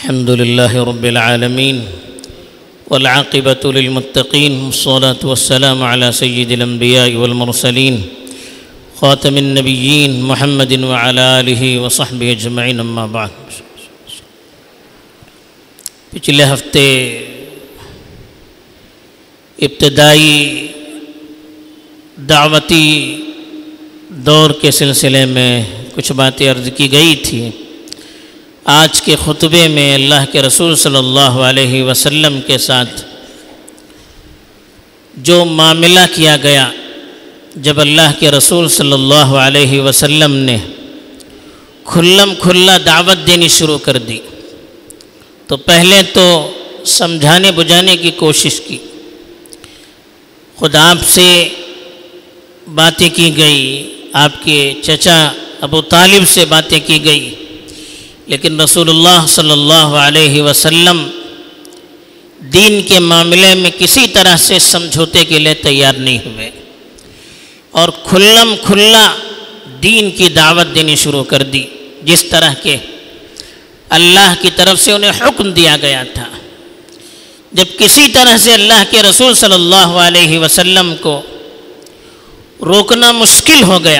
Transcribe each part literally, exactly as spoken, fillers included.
الحمد لله رب العالمين والعاقبة للمتقين والصلاة والسلام على سيد الأنبياء والمرسلين خاتم النبيين محمد وعلى آله وصحبه اجمعین اما بعد۔ پچھلے ہفتے ابتدائی دعوتی دور کے سلسلے میں کچھ باتیں عرض کی گئی تھی۔ آج کے خطبے میں اللہ کے رسول صلی اللہ علیہ وسلم کے ساتھ جو معاملہ کیا گیا جب اللہ کے رسول صلی اللہ علیہ وسلم نے کھلم کھلا دعوت دینی شروع کر دی، تو پہلے تو سمجھانے بجھانے کی کوشش کی، خود آپ سے باتیں کی گئی، آپ کے چچا ابو طالب سے باتیں کی گئی، لیکن رسول اللہ صلی اللہ علیہ وسلم دین کے معاملے میں کسی طرح سے سمجھوتے کے لیے تیار نہیں ہوئے اور کھلم کھلا دین کی دعوت دینی شروع کر دی، جس طرح کے اللہ کی طرف سے انہیں حکم دیا گیا تھا۔ جب کسی طرح سے اللہ کے رسول صلی اللہ علیہ وسلم کو روکنا مشکل ہو گیا،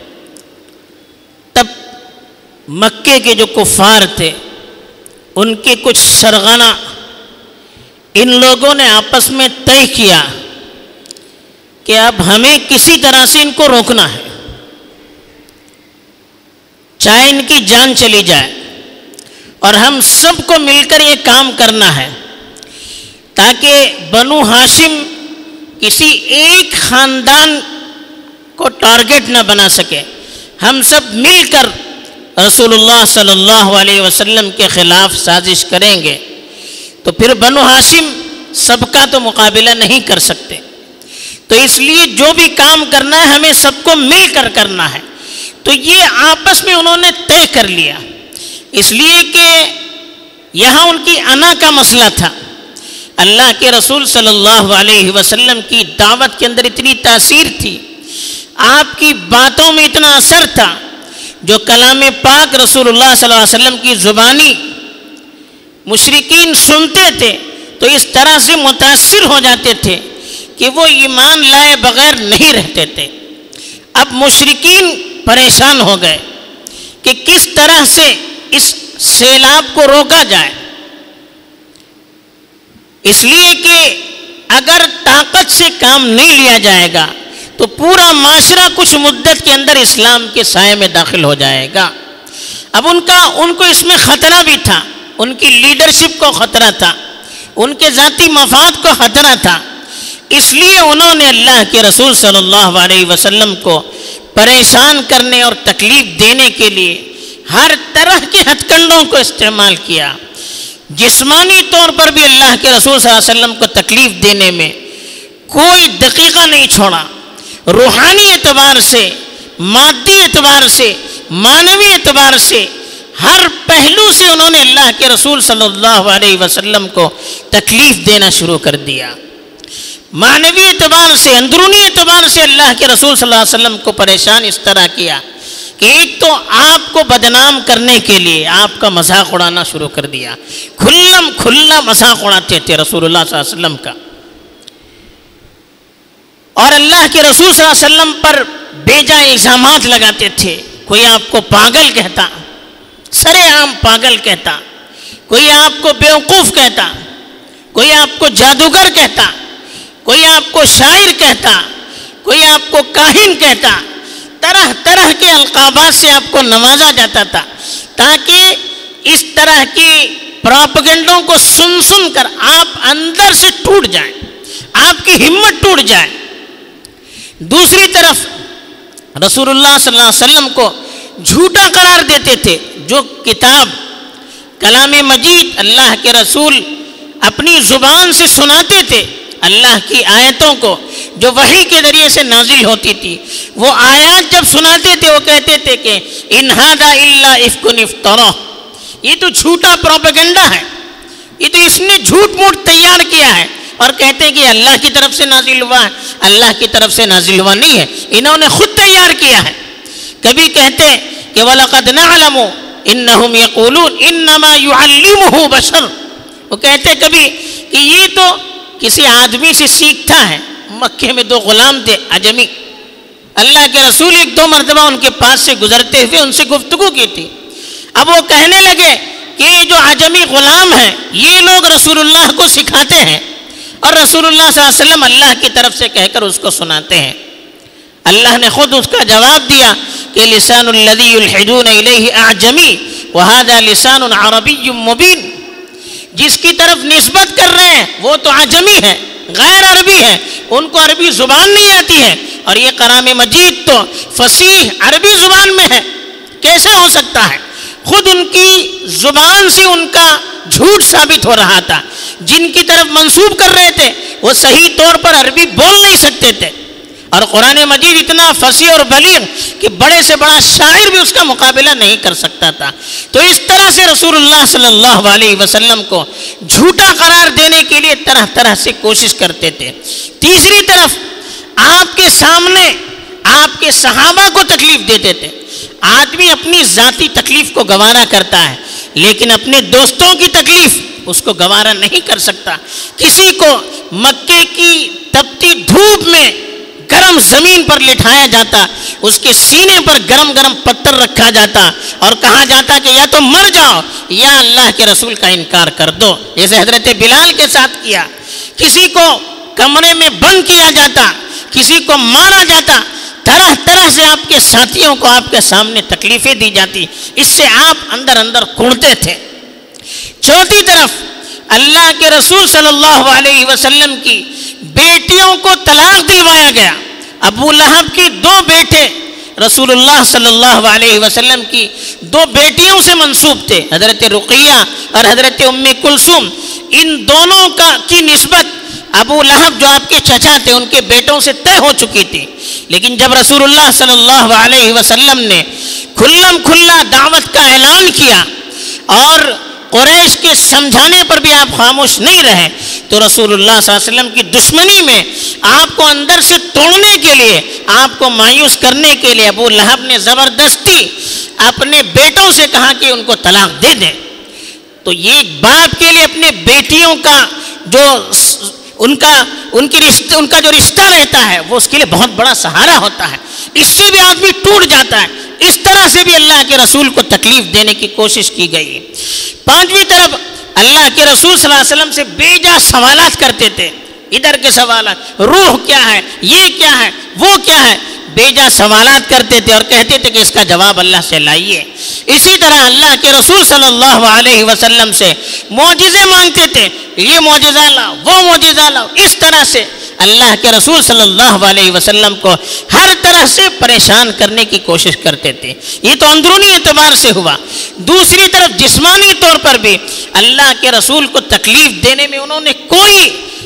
تب مکے کے جو کفار تھے ان کے کچھ سرغنہ ان لوگوں نے آپس میں طے کیا کہ اب ہمیں کسی طرح سے ان کو روکنا ہے، چاہے ان کی جان چلی جائے، اور ہم سب کو مل کر یہ کام کرنا ہے تاکہ بنو ہاشم کسی ایک خاندان کو ٹارگٹ نہ بنا سکے۔ ہم سب مل کر رسول اللہ صلی اللہ علیہ وسلم کے خلاف سازش کریں گے تو پھر بنو ہاشم سب کا تو مقابلہ نہیں کر سکتے، تو اس لیے جو بھی کام کرنا ہے ہمیں سب کو مل کر کرنا ہے۔ تو یہ آپس میں انہوں نے طے کر لیا، اس لیے کہ یہاں ان کی انا کا مسئلہ تھا۔ اللہ کے رسول صلی اللہ علیہ وسلم کی دعوت کے اندر اتنی تاثیر تھی، آپ کی باتوں میں اتنا اثر تھا، جو کلام پاک رسول اللہ صلی اللہ علیہ وسلم کی زبانی مشرکین سنتے تھے تو اس طرح سے متاثر ہو جاتے تھے کہ وہ ایمان لائے بغیر نہیں رہتے تھے۔ اب مشرکین پریشان ہو گئے کہ کس طرح سے اس سیلاب کو روکا جائے، اس لیے کہ اگر طاقت سے کام نہیں لیا جائے گا تو پورا معاشرہ کچھ مدت کے اندر اسلام کے سائے میں داخل ہو جائے گا۔ اب ان کا ان کو اس میں خطرہ بھی تھا، ان کی لیڈرشپ کو خطرہ تھا، ان کے ذاتی مفاد کو خطرہ تھا، اس لیے انہوں نے اللہ کے رسول صلی اللہ علیہ وسلم کو پریشان کرنے اور تکلیف دینے کے لیے ہر طرح کے ہتھ کنڈوں کو استعمال کیا۔ جسمانی طور پر بھی اللہ کے رسول صلی اللہ علیہ وسلم کو تکلیف دینے میں کوئی دقیقہ نہیں چھوڑا، روحانی اعتبار سے، مادی اعتبار سے، معنوی اعتبار سے، ہر پہلو سے انہوں نے اللہ کے رسول صلی اللہ علیہ وسلم کو تکلیف دینا شروع کر دیا۔ معنوی اعتبار سے، اندرونی اعتبار سے اللہ کے رسول صلی اللہ علیہ وسلم کو پریشان اس طرح کیا کہ ایک تو آپ کو بدنام کرنے کے لیے آپ کا مذاق اڑانا شروع کر دیا، کھلم کھلا مذاق اڑاتے تھے رسول اللہ صلی اللہ علیہ وسلم کا، اور اللہ کے رسول صلی اللہ علیہ وسلم پر بیجا الزامات لگاتے تھے۔ کوئی آپ کو پاگل کہتا، سرے عام پاگل کہتا، کوئی آپ کو بیوقوف کہتا، کوئی آپ کو جادوگر کہتا، کوئی آپ کو شاعر کہتا، کوئی آپ کو کاہن کہتا، طرح طرح کے القابات سے آپ کو نوازا جاتا تھا تاکہ اس طرح کی پراپگنڈوں کو سن سن کر آپ اندر سے ٹوٹ جائیں، آپ کی ہمت ٹوٹ جائے۔ دوسری طرف رسول اللہ صلی اللہ علیہ وسلم کو جھوٹا قرار دیتے تھے۔ جو کتاب کلام مجید اللہ کے رسول اپنی زبان سے سناتے تھے، اللہ کی آیتوں کو جو وحی کے ذریعے سے نازل ہوتی تھی، وہ آیات جب سناتے تھے وہ کہتے تھے کہ ان ھذا الا افک افترا، یہ تو جھوٹا پروپیگنڈا ہے، یہ تو اس نے جھوٹ موٹ تیار کیا ہے، اور کہتے ہیں کہ اللہ کی طرف سے نازل ہوا ہے۔ اللہ کی طرف سے نازل ہوا نہیں ہے، انہوں نے خود تیار کیا ہے۔ کبھی کہتے ہیں کہ وَلَقَدْ نَعْلَمُ انہم یقولون انما یعلمہ بشر، وہ کہتے کبھی کہ یہ تو کسی آدمی سے سیکھتا ہے۔ مکے میں دو غلام تھے عجمی، اللہ کے رسول ایک دو مرتبہ ان کے پاس سے گزرتے ہوئے ان سے گفتگو کی تھی۔ اب وہ کہنے لگے کہ یہ جو عجمی غلام ہیں یہ لوگ رسول اللہ کو سکھاتے ہیں اور رسول اللہ صلی اللہ علیہ وسلم اللہ کی طرف سے کہہ کر اس کو سناتے ہیں۔ اللہ نے خود اس کا جواب دیا کہ لسان الذی یلحدون الیہ اعجمی وہذا لسان عربی مبین، جس کی طرف نسبت کر رہے ہیں وہ تو عجمی ہے، غیر عربی ہے، ان کو عربی زبان نہیں آتی ہے، اور یہ کلام مجید تو فصیح عربی زبان میں ہے، کیسے ہو سکتا ہے؟ خود ان کی زبان سے ان کا جھوٹ ثابت ہو رہا تھا، جن کی طرف منسوب کر رہے تھے وہ صحیح طور پر عربی بول نہیں سکتے تھے، اور قرآن مجید اتنا فصیح اور بلیغ کہ بڑے سے بڑا شاعر بھی اس کا مقابلہ نہیں کر سکتا تھا۔ تو اس طرح سے رسول اللہ صلی اللہ علیہ وسلم کو جھوٹا قرار دینے کے لیے طرح طرح سے کوشش کرتے تھے۔ تیسری طرف آپ کے سامنے آپ کے صحابہ کو تکلیف دیتے تھے۔ آدمی اپنی ذاتی تکلیف کو گوارا کرتا ہے لیکن اپنے دوستوں کی تکلیف اس کو گوارا نہیں کر سکتا۔ کسی کو مکے کی تپتی دھوپ میں گرم زمین پر لٹھایا جاتا، اس کے سینے پر گرم گرم پتھر رکھا جاتا اور کہا جاتا کہ یا تو مر جاؤ یا اللہ کے رسول کا انکار کر دو، جیسے حضرت بلال کے ساتھ کیا۔ کسی کو کمرے میں بند کیا جاتا، کسی کو مارا جاتا، طرح طرح سے آپ کے ساتھیوں کو آپ کے سامنے تکلیفیں دی جاتی، اس سے آپ اندر اندر کڑتے تھے۔ چوتھی طرف اللہ کے رسول صلی اللہ علیہ وسلم کی بیٹیوں کو طلاق دلوایا گیا۔ ابو لہب کی دو بیٹے رسول اللہ صلی اللہ علیہ وسلم کی دو بیٹیوں سے منسوب تھے، حضرت رقیہ اور حضرت ام کلثوم۔ ان دونوں کا کی نسبت ابو لہب جو آپ کے چچا تھے ان کے بیٹوں سے طے ہو چکی تھی، لیکن جب رسول اللہ صلی اللہ علیہ وسلم نے کھلم کھلا دعوت کا اعلان کیا اور قریش کے سمجھانے پر بھی آپ خاموش نہیں رہے، تو رسول اللہ صلی اللہ علیہ وسلم کی دشمنی میں آپ کو اندر سے توڑنے کے لیے، آپ کو مایوس کرنے کے لیے ابو لہب نے زبردستی اپنے بیٹوں سے کہا کہ ان کو طلاق دے دیں۔ تو یہ باپ کے لیے اپنے بیٹیوں کا جو ان کا ان کی رشتہ ان کا جو رشتہ رہتا ہے وہ اس کے لیے بہت بڑا سہارا ہوتا ہے، اس سے بھی آدمی ٹوٹ جاتا ہے۔ اس طرح سے بھی اللہ کے رسول کو تکلیف دینے کی کوشش کی گئی۔ پانچویں طرف اللہ کے رسول صلی اللہ علیہ وسلم سے بے جا سوالات کرتے تھے، ادھر کے سوالات، روح کیا ہے، یہ کیا ہے، وہ کیا ہے، بے جا سوالات کرتے تھے اور کہتے تھے کہ اس کا جواب اللہ سے لائیے۔ اسی طرح اللہ کے رسول صلی اللہ علیہ وسلم سے معجزے مانگتے تھے، یہ معجزہ لاؤ، وہ معجزہ لاؤ۔ اس طرح سے اللہ کے رسول صلی اللہ علیہ وسلم کو ہر طرح سے پریشان کرنے کی کوشش کرتے تھے۔ یہ تو اندرونی اعتبار سے ہوا۔ دوسری طرف جسمانی طور پر بھی اللہ کے رسول کو تکلیف دینے میں انہوں نے کوئی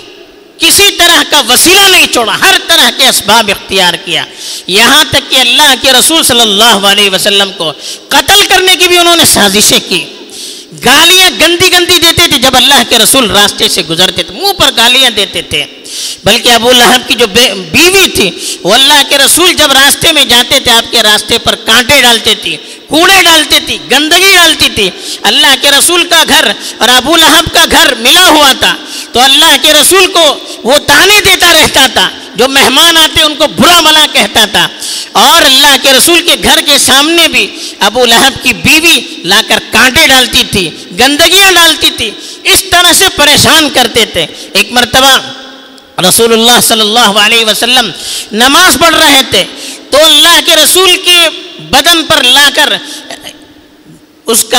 کسی طرح کا وسیلہ نہیں چھوڑا، ہر طرح کے اسباب اختیار کیا، یہاں تک کہ اللہ کے رسول صلی اللہ علیہ وسلم کو قتل کرنے کی بھی انہوں نے سازشیں کی۔ گالیاں گندی گندی دیتے تھے جب اللہ کے رسول راستے سے گزرتے تھے، منہ پر گالیاں دیتے تھے۔ بلکہ ابو لہب کی جو بیوی تھی وہ اللہ کے رسول جب راستے میں جاتے تھے آپ کے راستے پر کانٹے ڈالتے تھی، کوڑے ڈالتی تھی، گندگی ڈالتی تھی۔ اللہ کے رسول کا گھر اور ابو لہب کا گھر ملا ہوا تھا، تو اللہ کے رسول کو وہ تانے دیتا رہتا تھا، جو مہمان آتے ان کو برا بھلا کہتا تھا، اور اللہ کے رسول کے گھر کے سامنے بھی ابو لہب کی بیوی لا کر کانٹے ڈالتی تھی، گندگیاں ڈالتی تھی، اس طرح سے پریشان کرتے تھے۔ ایک مرتبہ رسول اللہ صلی اللہ علیہ وسلم نماز پڑھ رہے تھے تو اللہ کے رسول کے بدن پر لا کر اس کا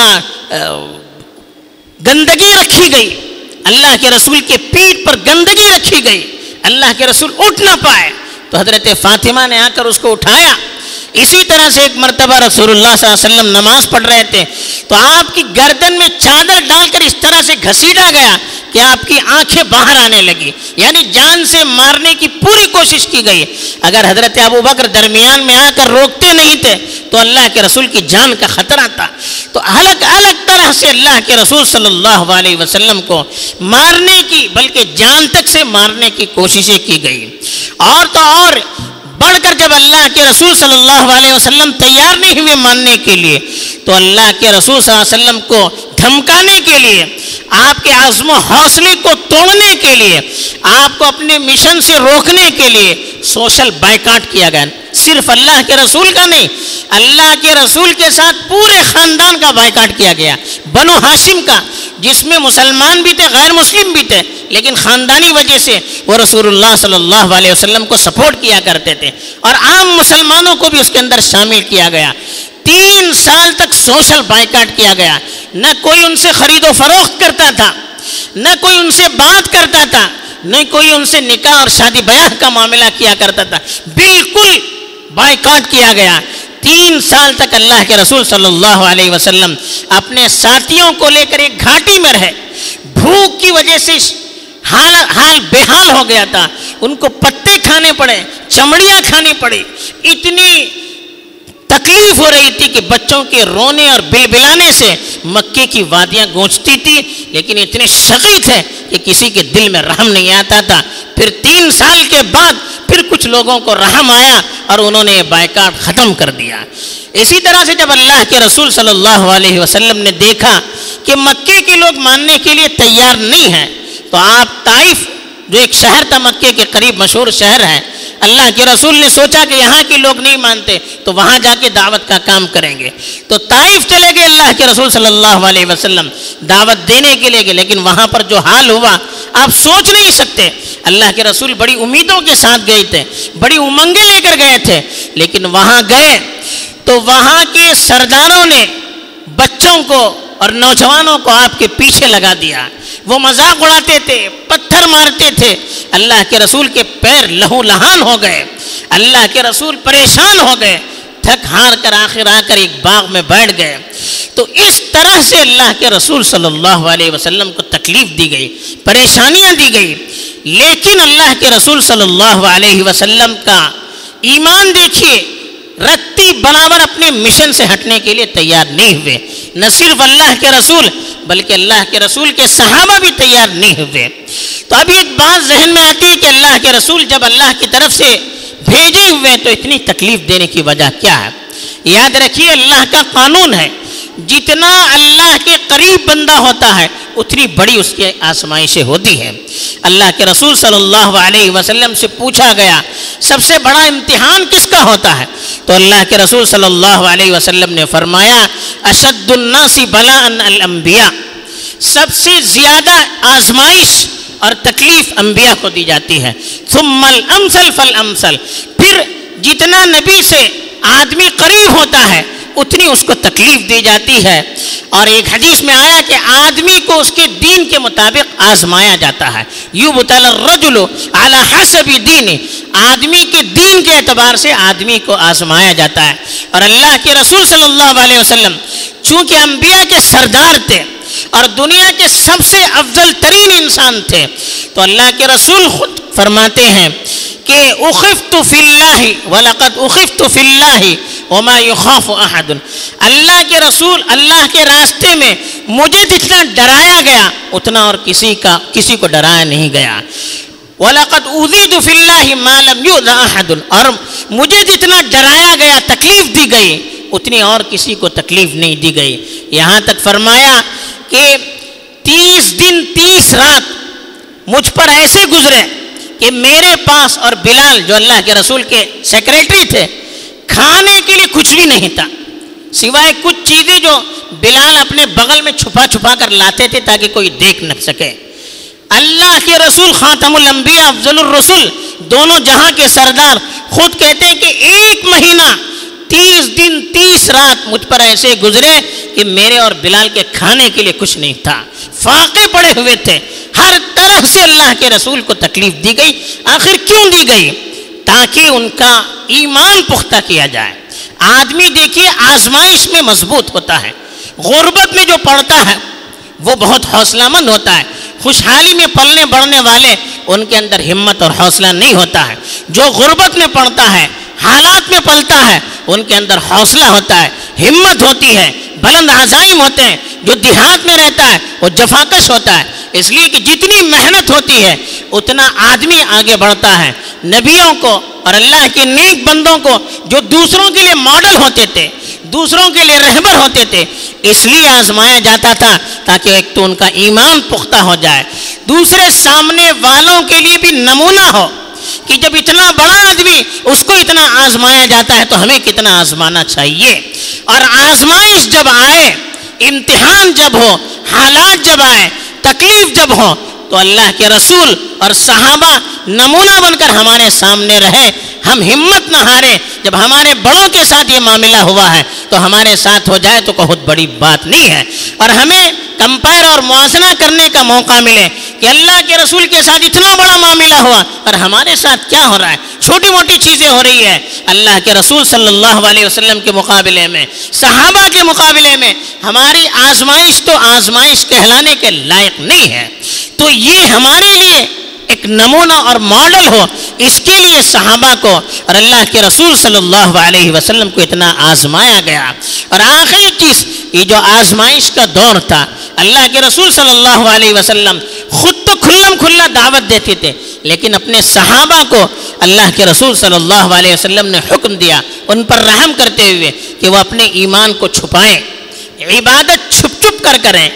گندگی رکھی گئی، اللہ کے رسول کے پیٹھ پر گندگی رکھی گئی، اللہ کے رسول اٹھ نہ پائے تو حضرت فاطمہ نے آ کر اس کو اٹھایا۔ اسی طرح سے ایک مرتبہ رسول اللہ صلی اللہ علیہ وسلم نماز پڑھ رہے تھے تو آپ کی گردن میں چادر ڈال کر اس طرح سے گھسیٹا گیا کہ آپ کی آنکھیں باہر آنے لگی، یعنی جان سے مارنے کی پوری کوشش کی گئی۔ اگر حضرت ابو بکر درمیان میں آ کر روکتے نہیں تھے تو اللہ کے رسول کی جان کا خطرہ تھا۔ تو الگ الگ طرح سے اللہ کے رسول صلی اللہ علیہ وسلم کو مارنے کی، بلکہ جان تک سے مارنے کی کوششیں کی گئی۔ اور تو اور بڑھ کر جب اللہ کے رسول صلی اللہ علیہ وسلم تیار نہیں ہوئے ماننے کے لیے، تو اللہ کے رسول صلی اللہ علیہ وسلم کو دھمکانے کے لیے، آپ کے عزم و حوصلے کو توڑنے کے لیے، آپ کو اپنے مشن سے روکنے کے لیے سوشل بائیکاٹ کیا گیا۔ صرف اللہ کے رسول کا نہیں، اللہ کے رسول کے ساتھ پورے خاندان کا بائیکاٹ کیا گیا، بنو ہاشم کا، جس میں مسلمان بھی تھے، غیر مسلم بھی تھے، لیکن خاندانی وجہ سے وہ رسول اللہ صلی اللہ علیہ وسلم کو سپورٹ کیا کرتے تھے، اور عام مسلمانوں کو بھی اس کے اندر شامل کیا گیا۔ تین سال تک سوشل بائیکاٹ کیا گیا، نہ کوئی ان سے خرید و فروخت کرتا تھا، نہ کوئی ان سے بات کرتا تھا، نہ کوئی ان سے نکاح اور شادی بیاہ کا معاملہ کیا کرتا تھا، بالکل بائیکاٹ کیا گیا۔ تین سال تک اللہ کے رسول صلی اللہ علیہ وسلم اپنے ساتھیوں کو لے کر ایک گھاٹی میں رہے، بھوک کی وجہ سے حال حال بے حال ہو گیا تھا، ان کو پتے کھانے پڑے، چمڑیاں کھانی پڑی، اتنی تکلیف ہو رہی تھی کہ بچوں کے رونے اور بلبلانے سے مکے کی وادیاں گونجتی تھی، لیکن اتنے شقی تھے کہ کسی کے دل میں رحم نہیں آتا تھا۔ پھر تین سال کے بعد پھر کچھ لوگوں کو رحم آیا اور انہوں نے یہ بائیکاٹ ختم کر دیا۔ اسی طرح سے جب اللہ کے رسول صلی اللہ علیہ وسلم نے دیکھا کہ مکے کے لوگ ماننے کے لیے تیار نہیں ہیں، تو آپ طائف، جو ایک شہر تھا مکے کے قریب مشہور شہر ہے، اللہ کے رسول نے سوچا کہ یہاں کے لوگ نہیں مانتے تو وہاں جا کے دعوت کا کام کریں گے، تو طائف چلے گئے اللہ کے رسول صلی اللہ علیہ وسلم دعوت دینے کے لیے گئے، لیکن وہاں پر جو حال ہوا آپ سوچ نہیں سکتے۔ اللہ کے رسول بڑی امیدوں کے ساتھ گئے تھے، بڑی امنگیں لے کر گئے تھے، لیکن وہاں گئے تو وہاں کے سرداروں نے بچوں کو اور نوجوانوں کو آپ کے پیچھے لگا دیا، وہ مذاق اڑاتے تھے، پتھر مارتے تھے، اللہ کے رسول کے پیر لہو لہان ہو گئے، اللہ کے رسول پریشان ہو گئے، تھک ہار کر آخر آ کر ایک باغ میں بیٹھ گئے۔ تو اس طرح سے اللہ کے رسول صلی اللہ علیہ وسلم کو تکلیف دی گئی، پریشانیاں دی گئی، لیکن اللہ کے رسول صلی اللہ علیہ وسلم کا ایمان دیکھیے، رتی برابر اپنے مشن سے ہٹنے کے لیے تیار نہیں ہوئے۔ نہ صرف اللہ کے رسول بلکہ اللہ کے رسول کے صحابہ بھی تیار نہیں ہوئے۔ تو اب ایک بات ذہن میں آتی ہے کہ اللہ کے رسول جب اللہ کی طرف سے بھیجے ہوئے تو اتنی تکلیف دینے کی وجہ کیا ہے؟ یاد رکھیے اللہ کا قانون ہے، جتنا اللہ کے قریب بندہ ہوتا ہے اتنی بڑی اس کی آزمائشیں ہوتی ہیں۔ اللہ کے رسول صلی اللہ علیہ وسلم سے پوچھا گیا سب سے بڑا امتحان کس کا ہوتا ہے؟ تو اللہ کے رسول صلی اللہ علیہ وسلم نے فرمایا اشد الناس بلاء الانبیاء، سب سے زیادہ آزمائش اور تکلیف انبیاء کو دی جاتی ہے، ثم الامثل فالامثل، پھر جتنا نبی سے آدمی قریب ہوتا ہے اتنی اس کو تکلیف دی جاتی ہے۔ اور ایک حدیث میں آیا کہ آدمی کو اس کے دین کے مطابق آزمایا جاتا ہے، یبتلی الرجل علی حسب دینہ، آدمی کے دین کے اعتبار سے آدمی کو آزمایا جاتا ہے۔ اور اللہ کے رسول صلی اللہ علیہ وسلم چونکہ انبیاء کے سردار تھے اور دنیا کے سب سے افضل ترین انسان تھے، تو اللہ کے رسول خود فرماتے ہیں کہ اخفت فی اللہ ولقد اخفت فی اللہ وما یخاف احد، اللہ کے رسول اللہ کے راستے میں مجھے جتنا ڈرایا گیا اتنا اور کسی کا کسی کو ڈرایا نہیں گیا، وَلَقَدْ أُوذِيتُ فِي اللَّهِ مَا لَمْ يُؤْذَ أَحَدٌ، اور مجھے جتنا ڈرایا گیا تکلیف دی گئی اتنی اور کسی کو تکلیف نہیں دی گئی۔ یہاں تک فرمایا کہ تیس دن تیس رات مجھ پر ایسے گزرے کہ میرے پاس اور بلال جو اللہ کے رسول کے سیکریٹری تھے کھانے کے لیے کچھ بھی نہیں تھا سوائے کچھ چیزیں جو بلال اپنے بغل میں چھپا چھپا کر لاتے تھے تاکہ کوئی دیکھ نہ سکے۔ اللہ کے رسول خاتم الانبیاء افضل الرسل دونوں جہاں کے سردار خود کہتے ہیں کہ ایک مہینہ تیس دن تیس رات مجھ پر ایسے گزرے کہ میرے اور بلال کے کھانے کے لیے کچھ نہیں تھا، فاقے پڑے ہوئے تھے، ہر طرح سے اللہ کے رسول کو تکلیف دی گئی۔ آخر کیوں دی گئی؟ تاکہ ان کا ایمان پختہ کیا جائے۔ آدمی دیکھیے آزمائش میں مضبوط ہوتا ہے، غربت میں جو پڑتا ہے وہ بہت حوصلہ مند ہوتا ہے، خوشحالی میں پلنے بڑھنے والے ان کے اندر ہمت اور حوصلہ نہیں ہوتا ہے، جو غربت میں پڑتا ہے حالات میں پلتا ہے ان کے اندر حوصلہ ہوتا ہے، ہمت ہوتی ہے، بلند عزائم ہوتے ہیں۔ جو دیہات میں رہتا ہے وہ جفاکش ہوتا ہے، اس لیے کہ جتنی محنت ہوتی ہے اتنا آدمی آگے بڑھتا ہے۔ نبیوں کو اور اللہ کے نیک بندوں کو جو دوسروں کے لیے ماڈل ہوتے تھے، دوسروں کے لیے رہبر ہوتے تھے، اس لیے آزمایا جاتا تھا تاکہ ایک تو ان کا ایمان پختہ ہو جائے، دوسرے سامنے والوں کے لیے بھی نمونہ ہو کہ جب اتنا بڑا آدمی اس کو اتنا آزمایا جاتا ہے تو ہمیں کتنا آزمانا چاہیے۔ اور آزمائش جب آئے، امتحان جب ہو، حالات جب آئے، تکلیف جب ہو، تو اللہ کے رسول اور صحابہ نمونہ بن کر ہمارے سامنے رہے۔ ہم ہمت نہ ہارے، جب ہمارے بڑوں کے ساتھ یہ معاملہ ہوا ہے تو ہمارے ساتھ ہو جائے تو بہت بڑی بات نہیں ہے، اور ہمیں کمپیئر اور موازنہ کرنے کا موقع ملے کہ اللہ کے رسول کے ساتھ اتنا بڑا معاملہ ہوا اور ہمارے ساتھ کیا ہو رہا ہے، چھوٹی موٹی چیزیں ہو رہی ہے، اللہ کے رسول صلی اللہ علیہ وسلم کے مقابلے میں، صحابہ کے مقابلے میں ہماری آزمائش تو آزمائش کہلانے کے لائق نہیں ہے۔ تو یہ ہمارے لیے ایک نمونہ اور ماڈل ہو، اس کے لیے صحابہ کو اور اللہ کے رسول صلی اللہ علیہ وسلم کو اتنا آزمایا گیا۔ اور آخری چیز، یہ جو آزمائش کا دور تھا، اللہ کے رسول صلی اللہ علیہ وسلم خود تو کھلم کھلا دعوت دیتے تھے، لیکن اپنے صحابہ کو اللہ کے رسول صلی اللہ علیہ وسلم نے حکم دیا ان پر رحم کرتے ہوئے کہ وہ اپنے ایمان کو چھپائیں، عبادت چھپ چھپ کر کریں،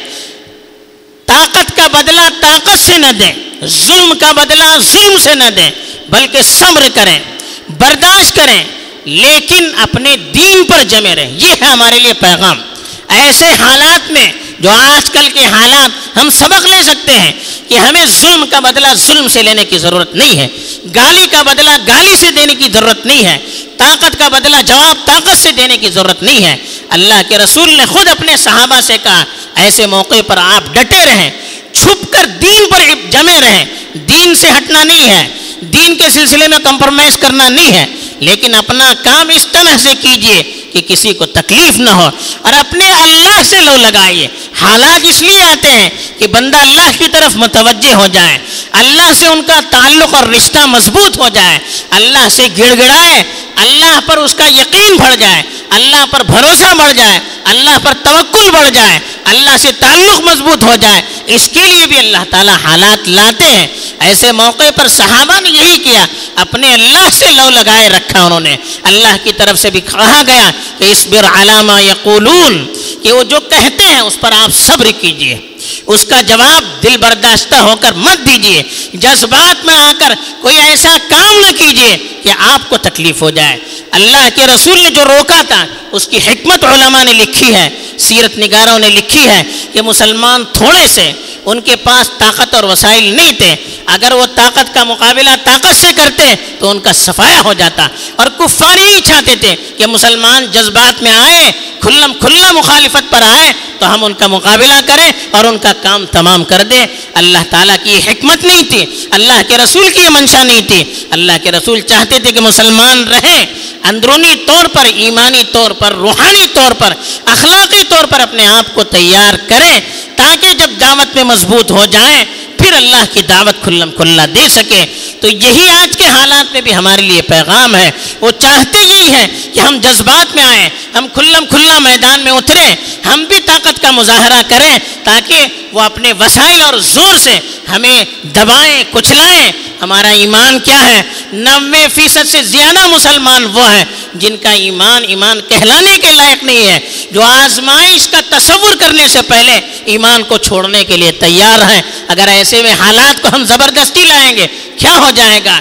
طاقت کا بدلہ طاقت سے نہ دیں، ظلم کا بدلہ ظلم سے نہ دیں، بلکہ صبر کریں، برداشت کریں، لیکن اپنے دین پر جمے رہیں۔ یہ ہے ہمارے لیے پیغام۔ ایسے حالات میں جو آج کل کے حالات، ہم سبق لے سکتے ہیں کہ ہمیں ظلم کا بدلہ ظلم سے لینے کی ضرورت نہیں ہے، گالی کا بدلہ گالی سے دینے کی ضرورت نہیں ہے، طاقت کا بدلہ جواب طاقت سے دینے کی ضرورت نہیں ہے۔ اللہ کے رسول نے خود اپنے صحابہ سے کہا ایسے موقع پر آپ ڈٹے رہیں، چھپ کر دین پر جمے رہیں، دین سے ہٹنا نہیں ہے، دین کے سلسلے میں کمپرومائز کرنا نہیں ہے، لیکن اپنا کام اس طرح سے کیجئے کہ کسی کو تکلیف نہ ہو، اور اپنے اللہ سے لو لگائیے۔ حالات اس لیے آتے ہیں کہ بندہ اللہ کی طرف متوجہ ہو جائے، اللہ سے ان کا تعلق اور رشتہ مضبوط ہو جائے، اللہ سے گڑ گڑائے، اللہ پر اس کا یقین بڑھ جائے، اللہ پر بھروسہ بڑھ جائے، اللہ پر توکل بڑھ جائے، اللہ سے تعلق مضبوط ہو جائے۔ اس کے لیے بھی اللہ تعالیٰ حالات لاتے ہیں۔ ایسے موقع پر صحابہ نے یہی کیا، اپنے اللہ سے لو لگائے رکھا انہوں نے۔ اللہ کی طرف سے بھی کہا گیا کہ اصبر علی ما یقولون، کہ وہ جو کہتے ہیں اس پر آپ صبر کیجئے، اس کا جواب دل برداشتہ ہو کر مت دیجئے، جذبات میں آ کر کوئی ایسا کام نہ کیجئے کہ آپ کو تکلیف ہو جائے۔ اللہ کے رسول نے جو روکا تھا اس کی حکمت علماء نے لکھی ہے، سیرت نگاروں نے لکھی ہے کہ مسلمان تھوڑے سے، ان کے پاس طاقت اور وسائل نہیں تھے، اگر وہ طاقت کا مقابلہ طاقت سے کرتے تو ان کا صفایا ہو جاتا، اور کفار یہی چاہتے تھے کہ مسلمان جذبات میں آئے، کھلم کھلا مخالفت پر آئے تو ہم ان کا مقابلہ کریں اور ان کا کام تمام کر دیں۔ اللہ تعالیٰ کی یہ حکمت نہیں تھی، اللہ کے رسول کی یہ منشا نہیں تھی۔ اللہ کے رسول چاہتے تھے کہ مسلمان رہیں، اندرونی طور پر، ایمانی طور پر، روحانی طور پر، اخلاقی طور پر اپنے آپ کو تیار کریں، تاکہ جب دعوت میں مضبوط ہو جائیں پھر اللہ کی دعوت کھلم کھلا دے سکے۔ تو یہی آج کے حالات میں بھی ہمارے لیے پیغام ہے۔ وہ چاہتے یہی ہے کہ ہم جذبات میں آئیں، ہم کھلم کھلا میدان میں اتریں، ہم بھی طاقت کا مظاہرہ کریں، تاکہ وہ اپنے وسائل اور زور سے ہمیں دبائیں، کچلائیں۔ ہمارا ایمان کیا ہے؟ نوے فیصد سے زیادہ مسلمان وہ ہیں جن کا ایمان ایمان کہلانے کے لائق نہیں ہے، جو آزمائش کا تصور کرنے سے پہلے ایمان کو چھوڑنے کے لیے تیار ہیں۔ اگر ایسے میں حالات کو ہم زبردستی لائیں گے کیا ہو جائے گا؟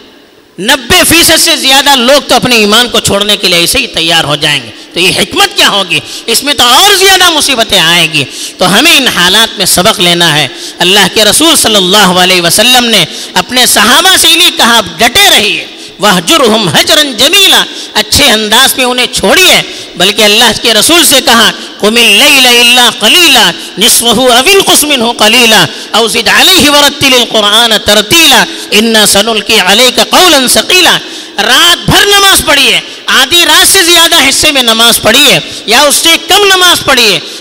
نبے فیصد سے زیادہ لوگ تو اپنے ایمان کو چھوڑنے کے لیے ایسے ہی تیار ہو جائیں گے، تو یہ حکمت کیا ہوگی؟ اس میں تو اور زیادہ مصیبتیں آئیں گی۔ تو ہمیں ان حالات میں سبق لینا ہے۔ اللہ کے رسول صلی اللہ علیہ وسلم نے اپنے صحابہ سے انہیں کہا ڈٹے رہیے، وَاهْجُرْهُمْ هَجْرًا جَمِيلًا، اچھے انداز میں انہیں چھوڑیے۔ بلکہ اللہ کے رسول سے کہا قُمِ اللَّيْلَ إِلَّا قَلِيلًا نِصْفَهُ أَوِ انقُصْ مِنْهُ قَلِيلًا أَوْ زِدْ عَلَيْهِ وَرَتِّلِ الْقُرْآنَ تَرْتِيلًا إِنَّا سَنُلْقِي عَلَيْكَ قَوْلًا ثَقِيلًا۔ رات بھر نماز پڑھیے، آدھی رات سے زیادہ حصے میں نماز پڑھیے یا اس سے کم نماز پڑھیے،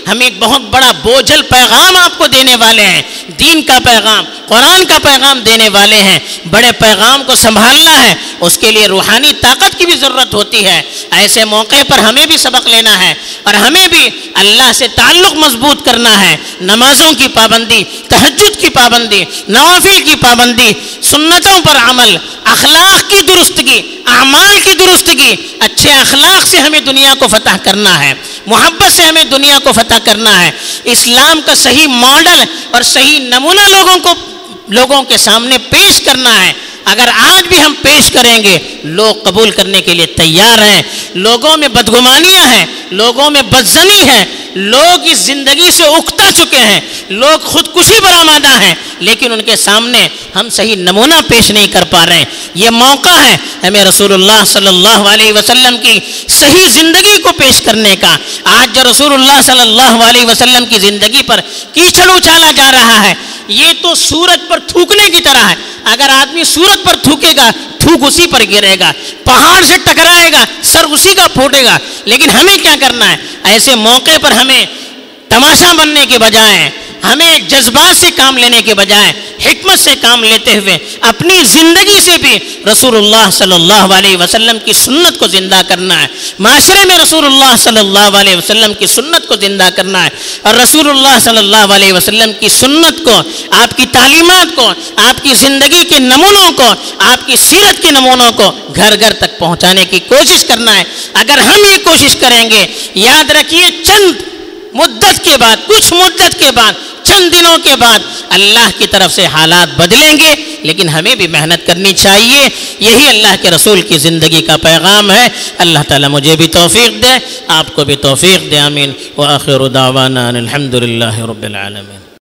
ہم ایک بہت بڑا بوجھل پیغام آپ کو دینے والے ہیں، دین کا پیغام، قرآن کا پیغام دینے والے ہیں۔ بڑے پیغام کو سنبھالنا ہے، اس کے لیے روحانی طاقت کی بھی ضرورت ہوتی ہے۔ ایسے موقع پر ہمیں بھی سبق لینا ہے اور ہمیں بھی اللہ سے تعلق مضبوط کرنا ہے۔ نمازوں کی پابندی، تہجد کی پابندی، نوافل کی پابندی، سنتوں پر عمل، اخلاق کی درستگی، اعمال کی درستگی، اچھے اخلاق سے ہمیں دنیا کو فتح کرنا ہے، محبت سے ہمیں دنیا کو فتح کرنا ہے۔ اسلام کا صحیح ماڈل اور صحیح نمونہ لوگوں کو لوگوں کے سامنے پیش کرنا ہے۔ اگر آج بھی ہم پیش کریں گے، لوگ قبول کرنے کے لیے تیار ہیں۔ لوگوں میں بدگمانیاں ہیں، لوگوں میں بدزنی ہے، لوگ اس زندگی سے اکتا چکے ہیں، لوگ خودکشی پر آمادہ ہیں، لیکن ان کے سامنے ہم صحیح نمونہ پیش نہیں کر پا رہے ہیں۔ یہ موقع ہے ہمیں رسول اللہ صلی اللہ علیہ وسلم کی صحیح زندگی کو پیش کرنے کا۔ آج جو رسول اللہ صلی اللہ علیہ وسلم کی زندگی پر کیچڑ اچالا جا رہا ہے، یہ تو سورج پر تھوکنے کی طرح ہے۔ اگر آدمی سورج پر تھوکے گا، تھوک اسی پر گرے گا، پہاڑ سے ٹکرائے گا، سر اسی کا پھوٹے گا۔ لیکن ہمیں کیا کرنا ہے؟ ایسے موقع پر ہمیں تماشا بننے کے بجائے، ہمیں جذبات سے کام لینے کے بجائے حکمت سے کام لیتے ہوئے اپنی زندگی سے بھی رسول اللہ صلی اللہ علیہ وسلم کی سنت کو زندہ کرنا ہے، معاشرے میں رسول اللہ صلی اللہ علیہ وسلم کی سنت کو زندہ کرنا ہے، اور رسول اللہ صلی اللہ علیہ وسلم کی سنت کو، آپ کی تعلیمات کو، آپ کی زندگی کے نمونوں کو، آپ کی سیرت کے نمونوں کو گھر گھر تک پہنچانے کی کوشش کرنا ہے۔ اگر ہم یہ کوشش کریں گے، یاد رکھیے چند مدت کے بعد، کچھ مدت کے بعد، چند دنوں کے بعد اللہ کی طرف سے حالات بدلیں گے، لیکن ہمیں بھی محنت کرنی چاہیے۔ یہی اللہ کے رسول کی زندگی کا پیغام ہے۔ اللہ تعالیٰ مجھے بھی توفیق دے، آپ کو بھی توفیق دے، آمین۔ وآخر دعوانا الحمد للہ رب العالمین۔